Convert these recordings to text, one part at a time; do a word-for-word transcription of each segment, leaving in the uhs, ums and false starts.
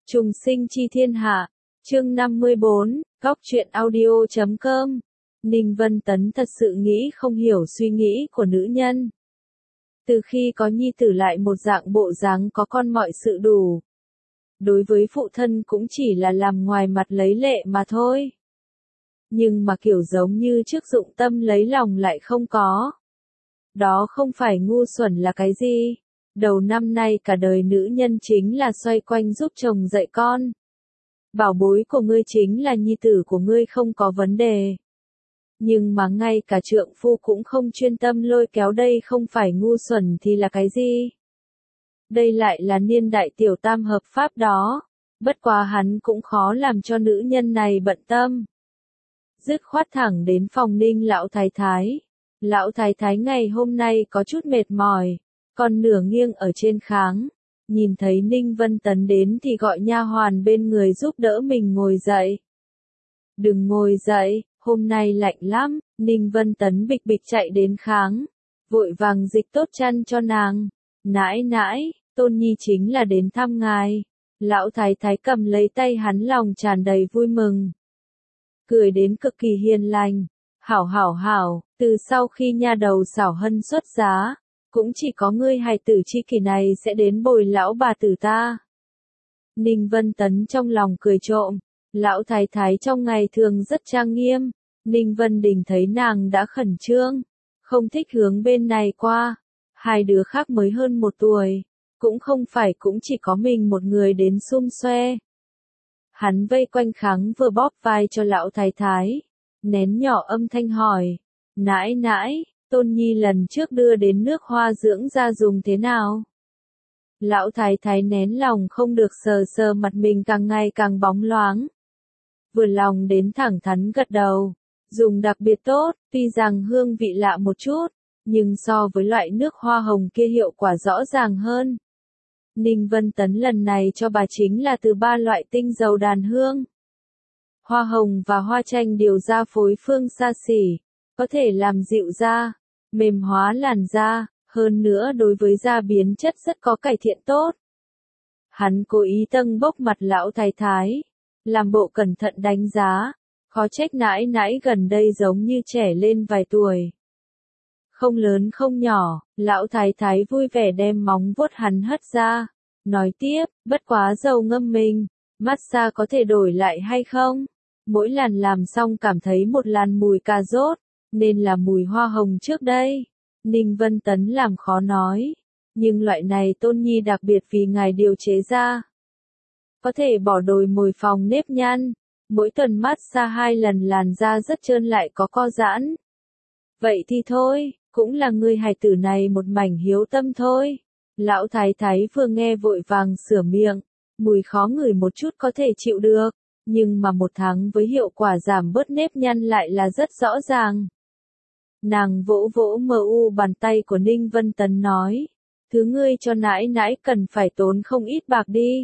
Trùng sinh chi thiên hạ, chương năm mươi bốn, góc truyện audio chấm com. Ninh Vân Tấn thật sự nghĩ không hiểu suy nghĩ của nữ nhân. Từ khi có nhi tử lại một dạng bộ dáng có con mọi sự đủ. Đối với phụ thân cũng chỉ là làm ngoài mặt lấy lệ mà thôi. Nhưng mà kiểu giống như trước dụng tâm lấy lòng lại không có. Đó không phải ngu xuẩn là cái gì? Đầu năm nay cả đời nữ nhân chính là xoay quanh giúp chồng dạy con. Bảo bối của ngươi chính là nhi tử của ngươi không có vấn đề. Nhưng mà ngay cả trượng phu cũng không chuyên tâm lôi kéo đây không phải ngu xuẩn thì là cái gì? Đây lại là niên đại tiểu tam hợp pháp đó. Bất quá hắn cũng khó làm cho nữ nhân này bận tâm. Dứt khoát thẳng đến phòng Ninh lão thái thái. Lão thái thái ngày hôm nay có chút mệt mỏi. Còn nửa nghiêng ở trên kháng, nhìn thấy Ninh Vân Tấn đến thì gọi nha hoàn bên người giúp đỡ mình ngồi dậy. Đừng ngồi dậy, hôm nay lạnh lắm, Ninh Vân Tấn bịch bịch chạy đến kháng, vội vàng dịch tốt chăn cho nàng. Nãi nãi, Tôn Nhi chính là đến thăm ngài. Lão thái thái cầm lấy tay hắn lòng tràn đầy vui mừng. Cười đến cực kỳ hiền lành. Hảo hảo hảo, từ sau khi nha đầu xảo hân xuất giá. Cũng chỉ có ngươi hài tử chi kỷ này sẽ đến bồi lão bà tử ta. Ninh Vân Tấn trong lòng cười trộm. Lão thái thái trong ngày thường rất trang nghiêm. Ninh Vân Đình thấy nàng đã khẩn trương. Không thích hướng bên này qua. Hai đứa khác mới hơn một tuổi. Cũng không phải cũng chỉ có mình một người đến xum xoe. Hắn vây quanh kháng vừa bóp vai cho lão thái thái. Nén nhỏ âm thanh hỏi. Nãi nãi. Tôn Nhi lần trước đưa đến nước hoa dưỡng da dùng thế nào? Lão thái thái nén lòng không được sờ sờ mặt mình càng ngày càng bóng loáng. Vừa lòng đến thẳng thắn gật đầu. Dùng đặc biệt tốt, tuy rằng hương vị lạ một chút, nhưng so với loại nước hoa hồng kia hiệu quả rõ ràng hơn. Ninh Vân Tấn lần này cho bà chính là từ ba loại tinh dầu đàn hương. Hoa hồng và hoa chanh điều ra phối phương xa xỉ. Có thể làm dịu da, mềm hóa làn da, hơn nữa đối với da biến chất rất có cải thiện tốt. Hắn cố ý tâng bốc mặt lão thái thái, làm bộ cẩn thận đánh giá, khó trách nãi nãi gần đây giống như trẻ lên vài tuổi. Không lớn không nhỏ, lão thái thái vui vẻ đem móng vuốt hắn hất ra, nói tiếp, bất quá dầu ngâm mình, massage có thể đổi lại hay không? Mỗi lần làm xong cảm thấy một làn mùi cà rốt. Nên là mùi hoa hồng trước đây. Ninh Vân Tấn làm khó nói. Nhưng loại này Tôn Nhi đặc biệt vì ngài điều chế ra. Có thể bỏ đồi mồi phòng nếp nhăn. Mỗi tuần massage hai lần làn da rất trơn lại có co giãn. Vậy thì thôi, cũng là người hài tử này một mảnh hiếu tâm thôi. Lão thái thái vừa nghe vội vàng sửa miệng. Mùi khó ngửi một chút có thể chịu được. Nhưng mà một tháng với hiệu quả giảm bớt nếp nhăn lại là rất rõ ràng. Nàng vỗ vỗ mờ u bàn tay của Ninh Vân Tấn nói. Thứ ngươi cho nãi nãi cần phải tốn không ít bạc đi.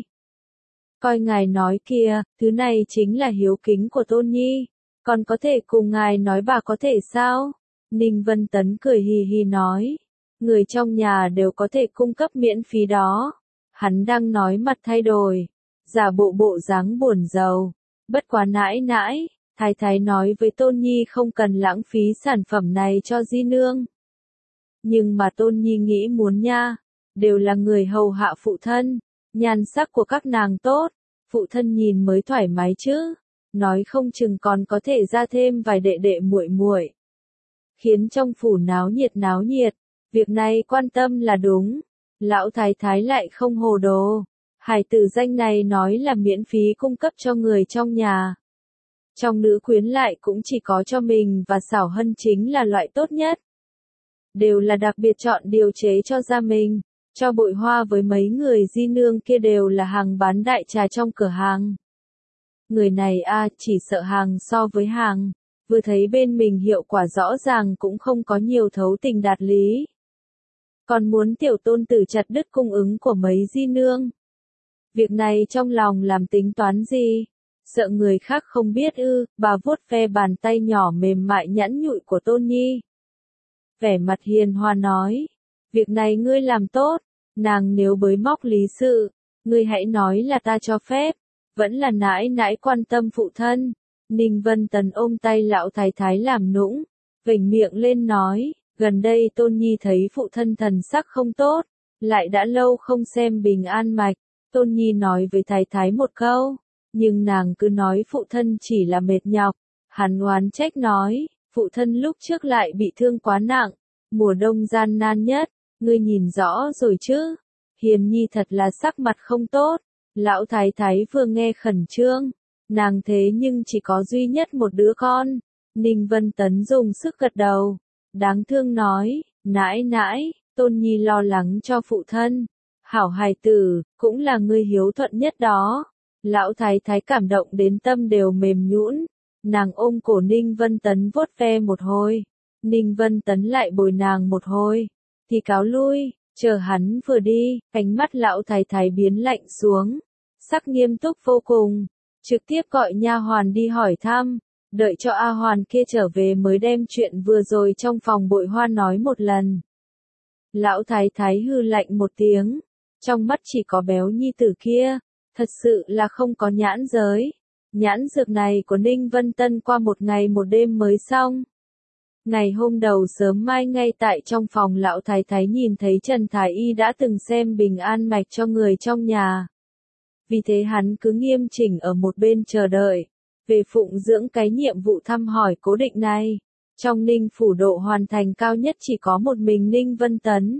Coi ngài nói kia, thứ này chính là hiếu kính của Tôn Nhi. Còn có thể cùng ngài nói bà có thể sao? Ninh Vân Tấn cười hì hì nói. Người trong nhà đều có thể cung cấp miễn phí đó. Hắn đang nói mặt thay đổi. Giả bộ bộ dáng buồn rầu. Bất quá nãi nãi. Thái thái nói với Tôn Nhi không cần lãng phí sản phẩm này cho di nương. Nhưng mà Tôn Nhi nghĩ muốn nha, đều là người hầu hạ phụ thân, nhan sắc của các nàng tốt, phụ thân nhìn mới thoải mái chứ, nói không chừng còn có thể ra thêm vài đệ đệ muội muội. Khiến trong phủ náo nhiệt náo nhiệt, việc này quan tâm là đúng, lão thái thái lại không hồ đồ, hài tử danh này nói là miễn phí cung cấp cho người trong nhà. Trong nữ quyến lại cũng chỉ có cho mình và xảo hân chính là loại tốt nhất. Đều là đặc biệt chọn điều chế cho gia mình, cho bội hoa với mấy người di nương kia đều là hàng bán đại trà trong cửa hàng. Người này a chỉ sợ hàng so với hàng, vừa thấy bên mình hiệu quả rõ ràng cũng không có nhiều thấu tình đạt lý. Còn muốn tiểu tôn tử chặt đứt cung ứng của mấy di nương. Việc này trong lòng làm tính toán gì? Sợ người khác không biết ư, bà vuốt ve bàn tay nhỏ mềm mại nhẵn nhụi của Tôn Nhi. Vẻ mặt hiền hòa nói, việc này ngươi làm tốt, nàng nếu bới móc lý sự, Ngươi hãy nói là ta cho phép, vẫn là nãi nãi quan tâm phụ thân. Ninh Vân Tấn ôm tay lão thái thái làm nũng, vểnh miệng lên nói, gần đây Tôn Nhi thấy phụ thân thần sắc không tốt, lại đã lâu không xem bình an mạch. Tôn Nhi nói với thái thái một câu, nhưng nàng cứ nói phụ thân chỉ là mệt nhọc. Hắn oán trách nói, phụ thân lúc trước lại bị thương quá nặng, mùa đông gian nan nhất, ngươi nhìn rõ rồi chứ. Hiền Nhi thật là sắc mặt không tốt. Lão thái thái vừa nghe khẩn trương, nàng thế nhưng chỉ có duy nhất một đứa con. Ninh Vân Tấn dùng sức gật đầu, đáng thương nói, nãi nãi, Tôn Nhi lo lắng cho phụ thân. Hảo hài tử, cũng là ngươi hiếu thuận nhất đó. Lão thái thái cảm động đến tâm đều mềm nhũn, nàng ôm cổ Ninh Vân Tấn vuốt ve một hồi. Ninh Vân Tấn lại bồi nàng một hồi, thì cáo lui, chờ hắn vừa đi, ánh mắt lão thái thái biến lạnh xuống, sắc nghiêm túc vô cùng, trực tiếp gọi nha hoàn đi hỏi thăm, đợi cho A Hoàn kia trở về mới đem chuyện vừa rồi trong phòng bội hoa nói một lần. Lão thái thái hư lạnh một tiếng, trong mắt chỉ có béo nhi tử kia, thật sự là không có nhãn giới. Nhãn dược này của Ninh Vân Tân qua một ngày một đêm mới xong. Ngày hôm đầu sớm mai ngay tại trong phòng lão thái thái nhìn thấy Trần Thái Y đã từng xem bình an mạch cho người trong nhà. Vì thế hắn cứ nghiêm chỉnh ở một bên chờ đợi, về phụng dưỡng cái nhiệm vụ thăm hỏi cố định này. Trong Ninh phủ độ hoàn thành cao nhất chỉ có một mình Ninh Vân Tấn.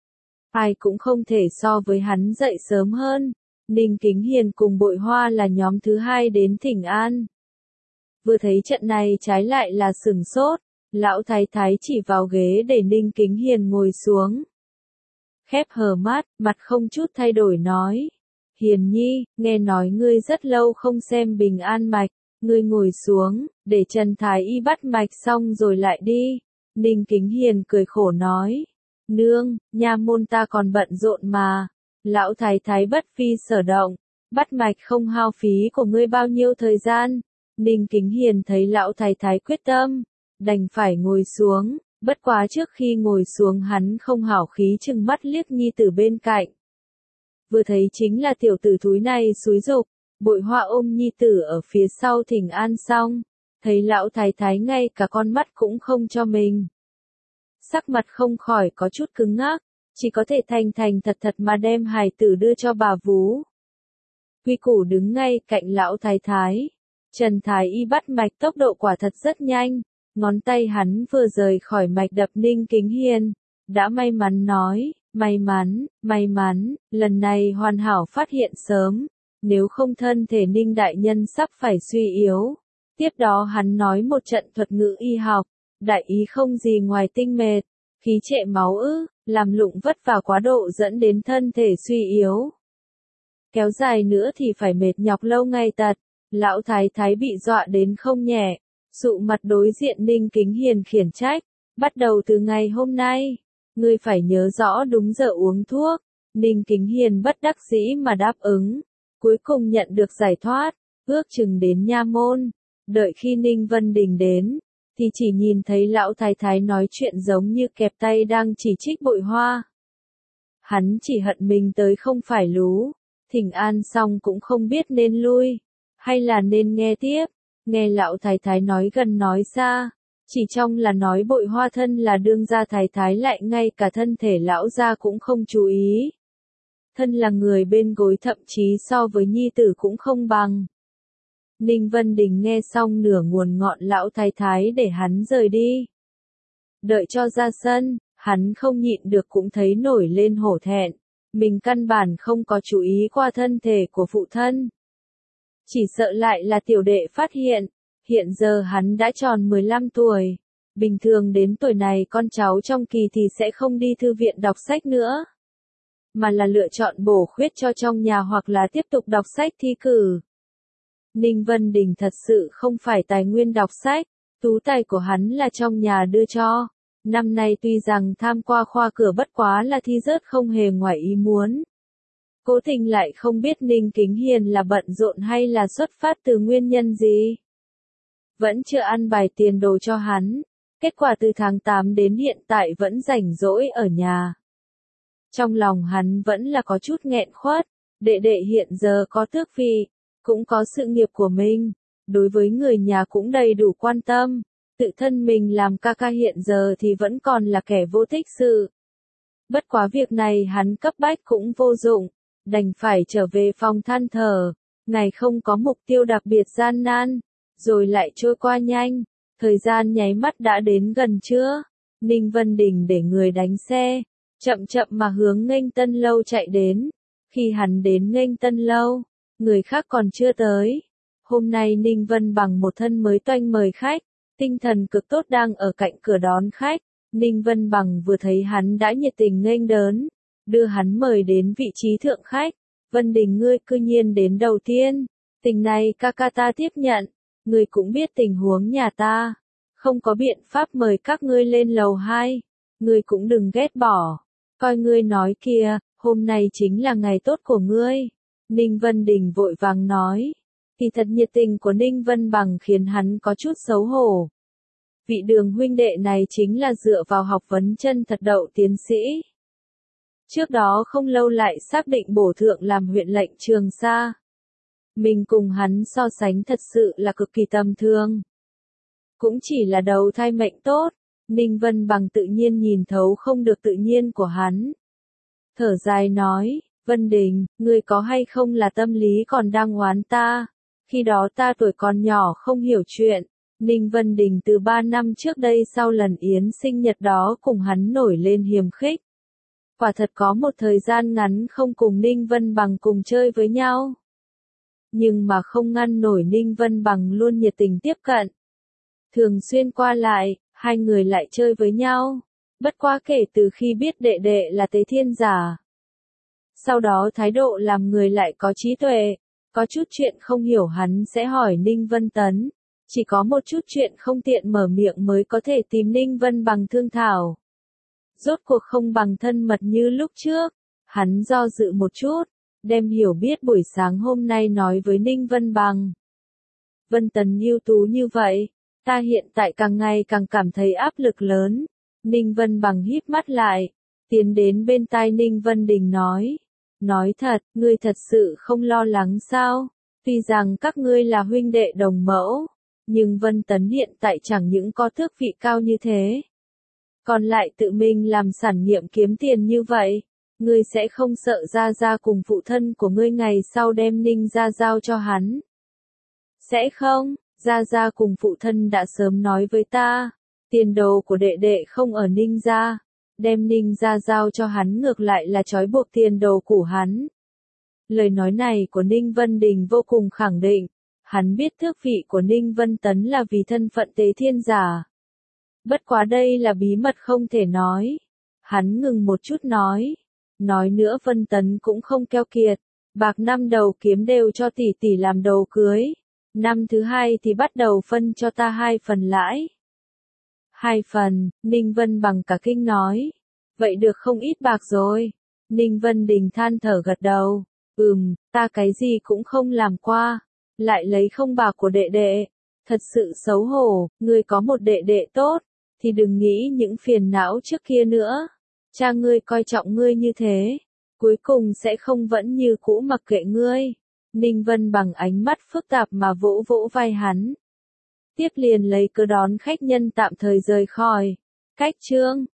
Ai cũng không thể so với hắn dậy sớm hơn. Ninh Kính Hiền cùng Bội Hoa là nhóm thứ hai đến thỉnh an. Vừa thấy trận này trái lại là sửng sốt, lão thái thái chỉ vào ghế để Ninh Kính Hiền ngồi xuống. Khép hờ mắt, mặt không chút thay đổi nói. Hiền Nhi, nghe nói ngươi rất lâu không xem bình an mạch, ngươi ngồi xuống, để Trần Thái Y bắt mạch xong rồi lại đi. Ninh Kính Hiền cười khổ nói. Nương, nha môn ta còn bận rộn mà. Lão thái thái bất phi sở động, bắt mạch không hao phí của ngươi bao nhiêu thời gian. Ninh Kính Hiền thấy lão thái thái quyết tâm, đành phải ngồi xuống, bất quá trước khi ngồi xuống hắn không hảo khí chừng mắt liếc nhi tử bên cạnh. Vừa thấy chính là tiểu tử thúi này xúi giục, Bội Hoa ôm nhi tử ở phía sau thỉnh an xong, thấy lão thái thái ngay cả con mắt cũng không cho mình. Sắc mặt không khỏi có chút cứng ngắc, chỉ có thể thành thành thật thật mà đem hài tử đưa cho bà vú. Quy Củ đứng ngay cạnh lão thái thái. Trần Thái Y bắt mạch tốc độ quả thật rất nhanh, ngón tay hắn vừa rời khỏi mạch đập Ninh Kính Hiền, đã may mắn nói, may mắn, may mắn, lần này hoàn hảo phát hiện sớm, nếu không thân thể Ninh đại nhân sắp phải suy yếu. Tiếp đó hắn nói một trận thuật ngữ y học, đại ý không gì ngoài tinh mệt, khí trệ máu ư, làm lụng vất vả quá độ dẫn đến thân thể suy yếu. Kéo dài nữa thì phải mệt nhọc lâu ngày tật. Lão thái thái bị dọa đến không nhẹ, sụ mặt đối diện Ninh Kính Hiền khiển trách, bắt đầu từ ngày hôm nay, ngươi phải nhớ rõ đúng giờ uống thuốc. Ninh Kính Hiền bất đắc dĩ mà đáp ứng, cuối cùng nhận được giải thoát, ước chừng đến nha môn, đợi khi Ninh Vân Đình đến, thì chỉ nhìn thấy lão thái thái nói chuyện giống như kẹp tay đang chỉ trích Bội Hoa. Hắn chỉ hận mình tới không phải lú, thỉnh an xong cũng không biết nên lui, hay là nên nghe tiếp. Nghe lão thái thái nói gần nói xa, chỉ trong là nói Bội Hoa thân là đương gia thái thái lại ngay cả thân thể lão gia cũng không chú ý. Thân là người bên gối thậm chí so với nhi tử cũng không bằng. Ninh Vân Đình nghe xong nửa nguồn ngọn lão thái thái để hắn rời đi. Đợi cho ra sân, hắn không nhịn được cũng thấy nổi lên hổ thẹn, mình căn bản không có chú ý qua thân thể của phụ thân. Chỉ sợ lại là tiểu đệ phát hiện, hiện giờ hắn đã tròn mười lăm tuổi, bình thường đến tuổi này con cháu trong kỳ thì sẽ không đi thư viện đọc sách nữa, mà là lựa chọn bổ khuyết cho trong nhà hoặc là tiếp tục đọc sách thi cử. Ninh Vân Đình thật sự không phải tài nguyên đọc sách, tú tài của hắn là trong nhà đưa cho. Năm nay tuy rằng tham qua khoa cửa bất quá là thi rớt không hề ngoài ý muốn. Cố Tình lại không biết Ninh Kính Hiền là bận rộn hay là xuất phát từ nguyên nhân gì. Vẫn chưa ăn bài tiền đồ cho hắn, kết quả từ tháng tám đến hiện tại vẫn rảnh rỗi ở nhà. Trong lòng hắn vẫn là có chút nghẹn khuất, Đệ đệ hiện giờ có tước vị, cũng có sự nghiệp của mình, đối với người nhà cũng đầy đủ quan tâm, tự thân mình làm ca ca hiện giờ thì vẫn còn là kẻ vô tích sự. Bất quá việc này hắn cấp bách cũng vô dụng, đành phải trở về phòng than thở, ngày không có mục tiêu đặc biệt gian nan, rồi lại trôi qua nhanh, thời gian nháy mắt đã đến gần trưa, Ninh Vân Đình để người đánh xe, chậm chậm mà hướng Nghênh Tân Lâu chạy đến, khi hắn đến Nghênh Tân Lâu, người khác còn chưa tới, hôm nay Ninh Vân bằng một thân mới toanh mời khách, tinh thần cực tốt đang ở cạnh cửa đón khách. Ninh Vân Bằng vừa thấy hắn đã nhiệt tình nghênh đón, đưa hắn mời đến vị trí thượng khách. Vân Đình ngươi cư nhiên đến đầu tiên, tình này ca ca ta tiếp nhận, ngươi cũng biết tình huống nhà ta, không có biện pháp mời các ngươi lên lầu hai, ngươi cũng đừng ghét bỏ, coi ngươi nói kìa, hôm nay chính là ngày tốt của ngươi. Ninh Vân Đình vội vàng nói, thì thật nhiệt tình của Ninh Vân Bằng khiến hắn có chút xấu hổ. Vị Đường huynh đệ này chính là dựa vào học vấn chân thật đậu tiến sĩ. Trước đó không lâu lại xác định bổ thượng làm huyện lệnh Trường Sa. Mình cùng hắn so sánh thật sự là cực kỳ tầm thường. Cũng chỉ là đầu thai mệnh tốt, Ninh Vân Bằng tự nhiên nhìn thấu không được tự nhiên của hắn. Thở dài nói, Vân Đình, ngươi có hay không là tâm lý còn đang oán ta, khi đó ta tuổi còn nhỏ không hiểu chuyện. Ninh Vân Đình từ ba năm trước đây sau lần yến sinh nhật đó cùng hắn nổi lên hiềm khích. Quả thật có một thời gian ngắn không cùng Ninh Vân Bằng cùng chơi với nhau. Nhưng mà không ngăn nổi Ninh Vân Bằng luôn nhiệt tình tiếp cận. Thường xuyên qua lại, hai người lại chơi với nhau. Bất quá kể từ khi biết đệ đệ là Tế Thiên Giả. Sau đó thái độ làm người lại có trí tuệ, có chút chuyện không hiểu hắn sẽ hỏi Ninh Vân Tấn. Chỉ có một chút chuyện không tiện mở miệng mới có thể tìm Ninh Vân Bằng thương thảo. Rốt cuộc không bằng thân mật như lúc trước, hắn do dự một chút, đem hiểu biết buổi sáng hôm nay nói với Ninh Vân Bằng. Vân Tấn ưu tú như vậy, ta hiện tại càng ngày càng cảm thấy áp lực lớn. Ninh Vân Bằng híp mắt lại, tiến đến bên tai Ninh Vân Đình nói. Nói thật, ngươi thật sự không lo lắng sao? Tuy rằng các ngươi là huynh đệ đồng mẫu. Nhưng Vân Tấn hiện tại chẳng những có tước vị cao như thế. Còn lại tự mình làm sản nghiệm kiếm tiền như vậy. Ngươi sẽ không sợ Gia Gia cùng phụ thân của ngươi ngày sau đem Ninh Gia giao cho hắn. Sẽ không, Gia Gia cùng phụ thân đã sớm nói với ta. Tiền đồ của đệ đệ không ở Ninh Gia. Đem Ninh Gia giao cho hắn ngược lại là trói buộc tiền đồ của hắn. Lời nói này của Ninh Vân Đình vô cùng khẳng định. Hắn biết tước vị của Ninh Vân Tấn là vì thân phận Tế Thiên Giả. Bất quá đây là bí mật không thể nói. Hắn ngừng một chút nói. Nói nữa Vân Tấn cũng không keo kiệt. Bạc năm đầu kiếm đều cho tỷ tỷ làm đầu cưới. Năm thứ hai thì bắt đầu phân cho ta hai phần lãi. Hai phần, Ninh Vân Bằng cả kinh nói. Vậy được không ít bạc rồi. Ninh Vân Đình than thở gật đầu. Ừm, ta cái gì cũng không làm qua. Lại lấy không bạc của đệ đệ. Thật sự xấu hổ, ngươi có một đệ đệ tốt, thì đừng nghĩ những phiền não trước kia nữa. Cha ngươi coi trọng ngươi như thế, cuối cùng sẽ không vẫn như cũ mặc kệ ngươi. Ninh Vân Bằng ánh mắt phức tạp mà vỗ vỗ vai hắn. Tiếp liền lấy cớ đón khách nhân tạm thời rời khỏi. Cách chương